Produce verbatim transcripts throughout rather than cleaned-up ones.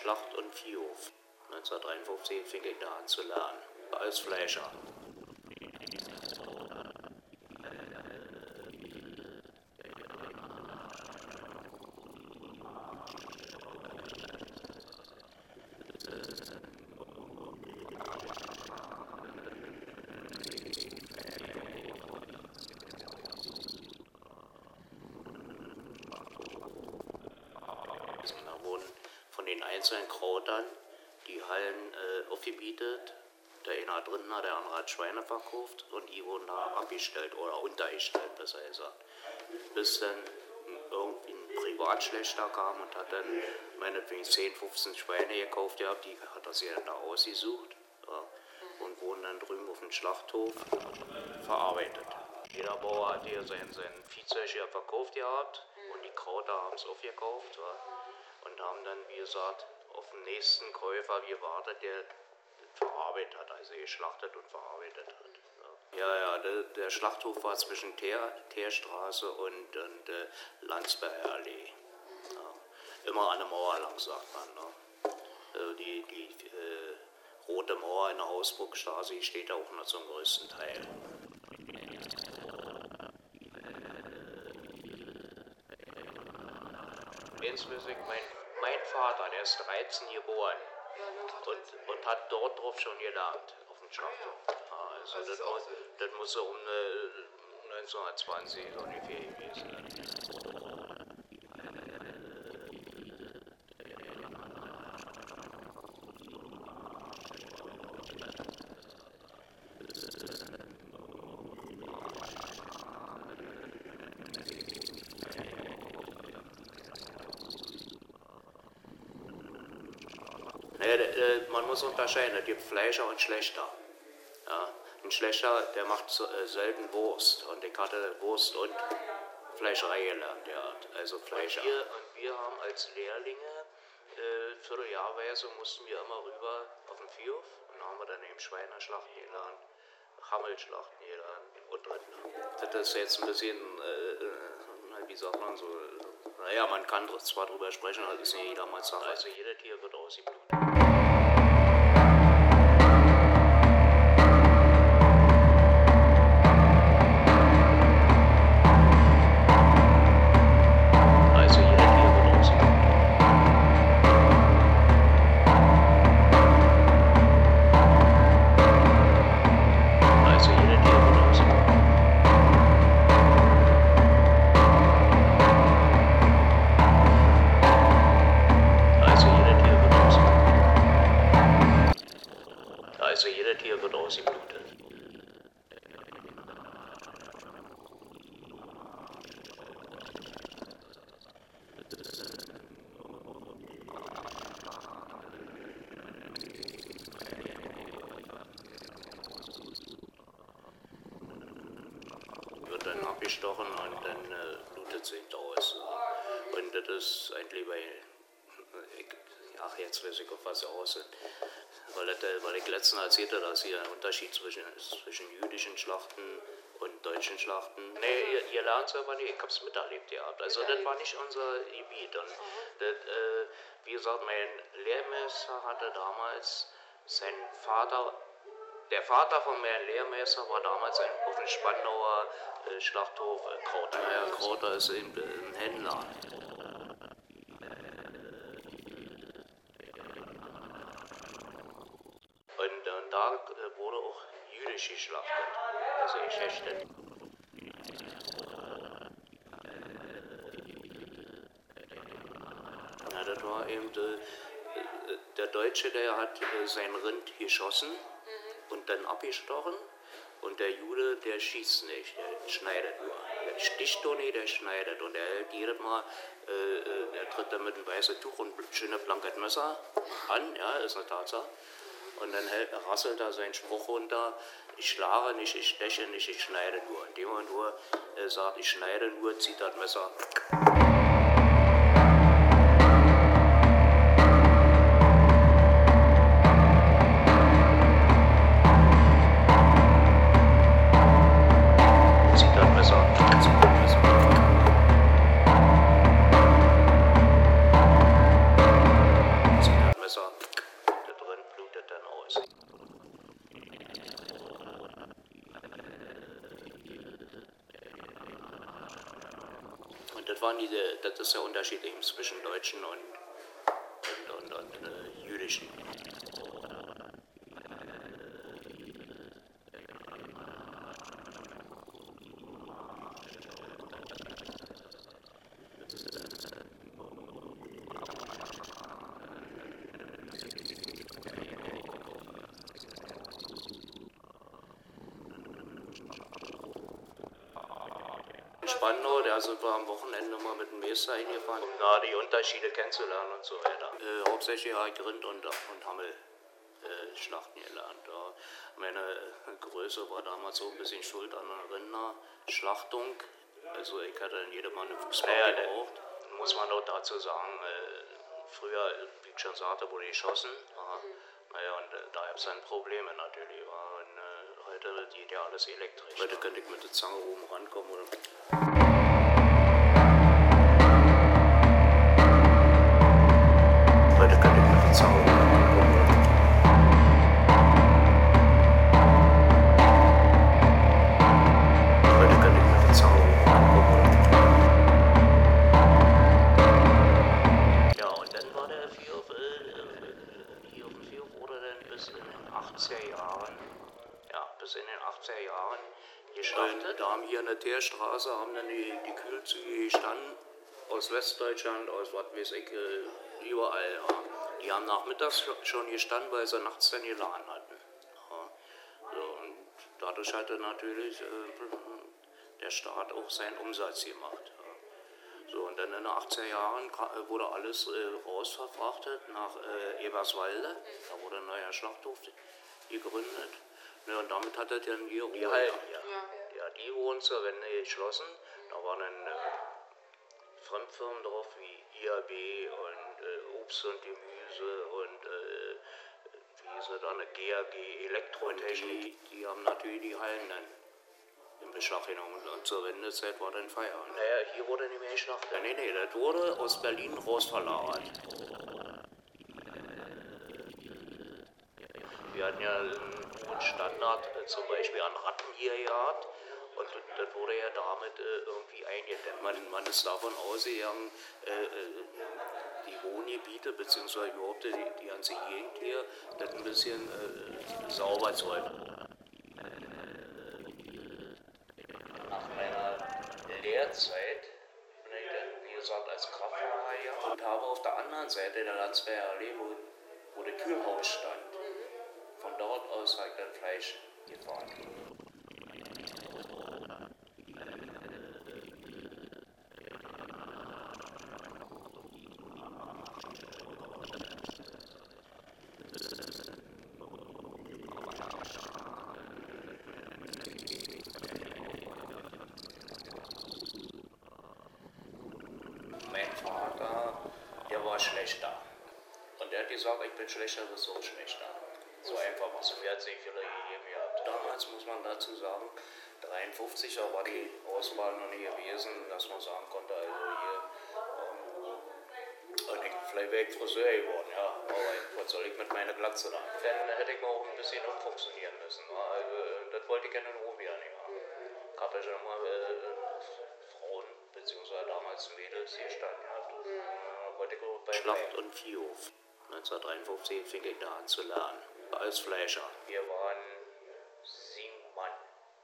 Schlacht- und Viehhof. neunzehnhundertdreiundfünfzig fing ich da an zu lernen, als Fleischer. Da wurden von den einzelnen Krautern die Hallen äh, aufgebietet. Der eine hat Rinder, der andere hat Schweine verkauft und die wurden da abgestellt oder untergestellt, besser gesagt. Bis dann irgendwie ein Privatschlechter kam und hat dann meinetwegen zehn, fünfzehn Schweine gekauft gehabt, die hat er sich dann da ausgesucht, ja, und wurden dann drüben auf dem Schlachthof verarbeitet. Jeder Bauer hat hier sein, sein Viehzeug hier verkauft gehabt und die Krauter haben es aufgekauft, ja, und haben dann, wie gesagt, auf den nächsten Käufer gewartet, der verarbeitet hat, also geschlachtet und verarbeitet hat. Ja, ja, der, der Schlachthof war zwischen Teer, Teerstraße und, und äh, Landsberger Allee. Ja. Immer an der Mauer lang, sagt man. Ne? Also die die äh, rote Mauer in der Hausburgstraße, die steht da auch noch zum größten Teil. Insbesondere mein, mein Vater, der ist dreizehn geboren. Und, und hat dort drauf schon gelernt, auf dem Schlachthof. Ja, also das, das, muss, das muss so um eine neunzehnhundertzwanzig ungefähr gewesen sein. Naja, man muss unterscheiden, es gibt Fleischer und Schlechter. Ja, ein Schlechter, der macht selten Wurst. Und ich hatte Wurst und Fleischerei gelernt, ja, also Fleischer. Und wir, und wir haben als Lehrlinge, äh, vierteljahrweise mussten wir immer rüber auf den Viehhof und dann haben wir dann eben Schweineschlachten gelernt, Hammelschlachten gelernt und Rinder. Das ist jetzt ein bisschen, äh, wie sagt man so, naja, man kann zwar drüber sprechen, aber das ist nicht jedermanns Sache. Also jedes Tier wird ausgeblutet. Also jeder Tier wird ausgeblutet. Wird dann abgestochen und dann äh, blutet es eben aus. Und das ist eigentlich bei, ich, ach jetzt weiß ich auf was aus sind. Weil, das, weil ich letztens erzählte, dass hier ein Unterschied zwischen, zwischen jüdischen Schlachten und deutschen Schlachten. Nee, ihr, ihr lernt es aber nicht, ich hab's miterlebt gehabt. Also das war nicht unser Gebiet. Und das, äh, wie gesagt, mein Lehrmeister hatte damals, sein Vater, der Vater von meinem Lehrmeister war damals ein, auf dem Spandauer äh, Schlachthof äh, Krauter. Ja, Krauter ist eben ein Händler. Und, und da äh, wurde auch jüdisch geschlachtet, also geschächtet. Ja, das war eben, äh, der Deutsche, der hat äh, sein Rind geschossen mhm. und dann abgestochen. Und der Jude, der schießt nicht, der schneidet nur. Der sticht doch nicht, der schneidet. Und er hält jedes Mal, äh, er tritt dann mit einem weißen Tuch und ein schönes blankes Messer an, ja, ist eine Tatsache. Und dann hält, rasselt er seinen Spruch runter, ich schlage nicht, ich steche nicht, ich schneide nur. Indem er nur äh, sagt, ich schneide nur, zieht das Messer. waren die, das ist der Unterschied eben zwischen Deutschen und, und, und, und äh, Jüdischen. Spandau, da sind wir am Wochenende mal mit dem Meister hingefahren, um da die Unterschiede kennenzulernen und so weiter. Äh, hauptsächlich habe ich Rind und, und Hammel äh, schlachten gelernt. Ja. Meine Größe war damals so ein bisschen schuld an der Rinderschlachtung. Also ich hatte dann jede Mal eine Fußball naja, gebraucht. Dann muss man auch dazu sagen, äh, früher, wie ich schon sagte, wurde geschossen. Ja. Naja, und äh, da gab es dann Probleme natürlich. Ja. Und, äh, heute geht ja alles elektrisch. Heute könnte ich mit der Zange oben rankommen. Oder heute könnte ich mit der Zange oben rankommen. Oder heute könnte ich mit der Zange oben rankommen. Oder ja, und dann war der Vier, äh, hier auf dem Vier wurde dann bis in den achtziger Jahren, ja, bis in den achtziger Jahren geschlachtet. Da haben hier in der Teerstraße haben dann die, die Kühlzüge gestanden, aus Westdeutschland, aus was weiß ich, äh, überall. Ja. Die haben nachmittags schon gestanden, weil sie nachts dann geladen hatten. Ja. So, und dadurch hatte natürlich äh, der Staat auch seinen Umsatz gemacht. Ja. So, und dann in den achtziger Jahren wurde alles äh, rausverfrachtet nach äh, Eberswalde. Da wurde ein neuer Schlachthof gegründet. Ja, und damit hat er dann hier die Hallen. Ja. Ja. Ja, die wurden zur Wende geschlossen. Da waren dann äh, Fremdfirmen drauf wie I A B und äh, Obst und Gemüse und äh, wie hieß das dann, G A G Elektrotechnik. Die, die haben natürlich die Hallen dann in Beschlag genommen. Und zur Wendezeit war dann Feierabend. Naja, hier wurde nicht mehr geschlachtet. Ja, nee, nee, das wurde aus Berlin raus verlagert. Wir hatten ja einen hohen Standard, äh, zum Beispiel an Ratten hier gehabt. Und das wurde ja damit äh, irgendwie eingedämmt. Man, man ist davon ausgegangen, äh, äh, die Wohngebiete bzw. überhaupt die, die ganze Gegend hier, das ein bisschen äh, sauber zu halten. Nach meiner Lehrzeit bin ich dann, wie gesagt, als Kraftfahrer hier und habe auf der anderen Seite der Landsberger Allee, wo, wo der Kühlhaus stand, von dort aus habe ich dann Fleisch gefahren. Mein Vater, der war schlechter. Und der hat gesagt, ich bin schlechter, du bist auch schlechter. So einfach was. Und mir hat sich viele gegeben gehabt. Damals muss man dazu sagen, dreiundfünfzig, da war die Auswahl noch nicht gewesen, dass man sagen konnte, also hier, ähm, und ich, vielleicht wäre ich Friseur geworden, ja, aber was soll ich mit meiner Glatze da? Dann hätte ich mal auch ein bisschen umfunktionieren müssen. Also, das wollte ich gerne in Ruhe ja nicht haben. Ich habe ja schon mal äh, Frauen, beziehungsweise damals Mädels hier standen gehabt. Mhm. Wollte ich auch bei Schlacht- und Viehhof. neunzehnhundertdreiundfünfzig fing ich da an zu lernen, als Fleischer. Wir waren sieben Mann.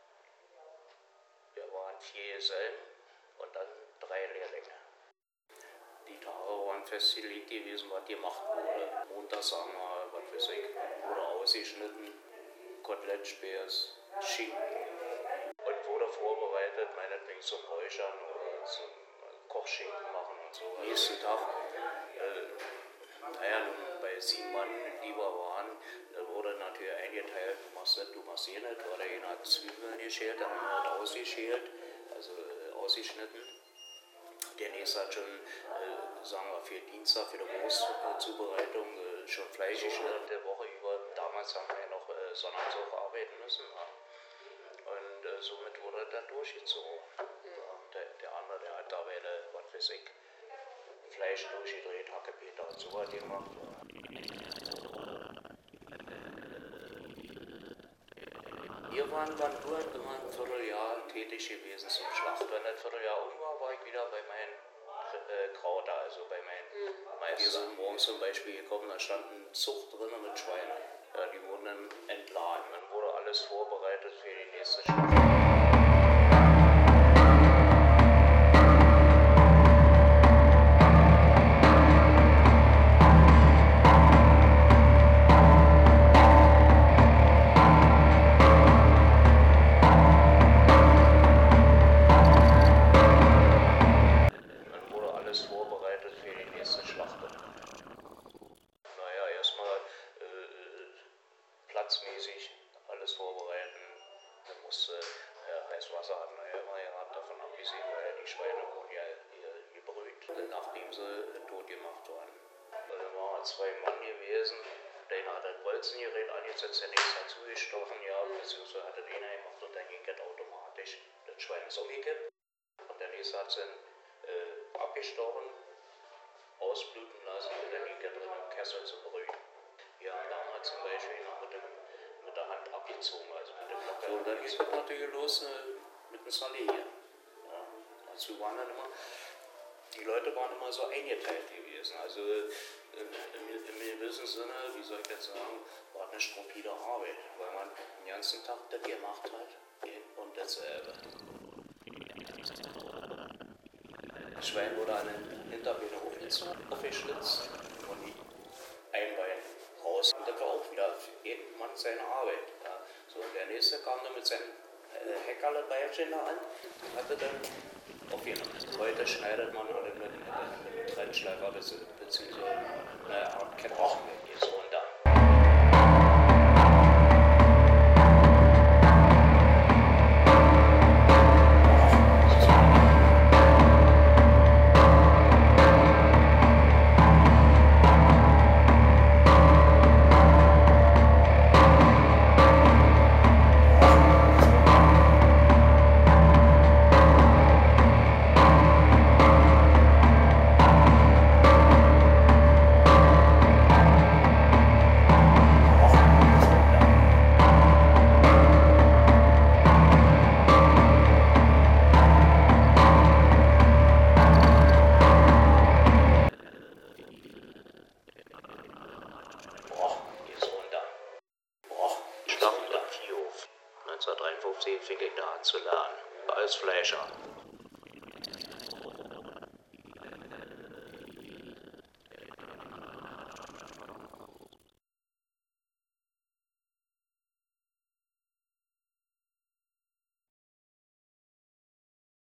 Wir waren vier Gesellen und dann drei Lehrlinge. Die Tage waren festgelegt gewesen, was gemacht wurde. Montags, sagen wir, was weiß ich, wurde ausgeschnitten, Kotelettspieß, Schinken. Und wurde vorbereitet, meinetwegen zum Räuchern oder zum Kochschinken machen und so. Nächsten Tag, äh, naja, nun bei sieben Mann lieber waren, da wurde natürlich eingeteilt, du machst das, du machst jenes, oder einer hat Zwiebeln geschält, der andere hat ausgeschält, also äh, ausgeschnitten. Der nächste hat schon, äh, sagen wir, für Dienstag, für die Wurstzubereitung äh, schon Fleisch geschnitten. Der Woche über, damals haben wir ja noch äh, sonntags auch arbeiten müssen. Ja. Und äh, somit wurde dann durchgezogen. Mhm. Ja, der, der andere, der hat da wieder, was weiß ich, Fleisch durchgedreht, Hackepeter und so was gemacht. Wir waren dann nur immer ein Vierteljahr tätig gewesen zum Schlacht. Wenn das Vierteljahr um war, war ich wieder bei meinen äh, Kraut, also bei meinen mhm. Meistern. Wir sind morgens zum Beispiel gekommen, da stand ein Zucht drin mit Schweinen. Ja, die wurden dann entladen. Dann wurde alles vorbereitet für die nächste Schlacht. Platzmäßig alles vorbereiten. Dann musste äh, heiß Wasser hatten wir ja immer gehabt, davon abgesehen, weil die Schweine wurden ja gebrüht, nachdem sie äh, tot gemacht waren. Also da waren zwei Mann gewesen, der eine hat das Bolzengerät angesetzt, der nächste hat zugestochen, ja, beziehungsweise hat das einer gemacht und dann ging das automatisch. Das Schwein ist umgekippt und der nächste hat es dann äh, abgestochen, ausbluten lassen und dann ging er drin im Kessel zu brühen. Wir haben damals zum Beispiel noch mit, dem, mit der Hand abgezogen, also mit dem Blocker. So, und dann ging es natürlich los äh, mit dem Salé hier. Ja, also waren dann immer, die Leute waren immer so eingeteilt gewesen. Also äh, im, im gewissen Sinne, wie soll ich jetzt sagen, war eine stupide Arbeit, weil man den ganzen Tag das gemacht hat und dasselbe. Das Schwein wurde an den Hinterbeinen hochgezogen, aufgeschlitzt und die Einbein raus. Und das war auch wieder für jeden Mann seine Arbeit. Ja. So, und der nächste kam dann mit seinem äh, Heckerle-Beilchen da an und hatte dann aufgenommen. Heute schneidet man alle mit, mit, mit einem Trennschleifer bzw. eine Art Kette so runter. neunzehnhundertdreiundfünfzig fing ich da an zu lernen, als Fleischer.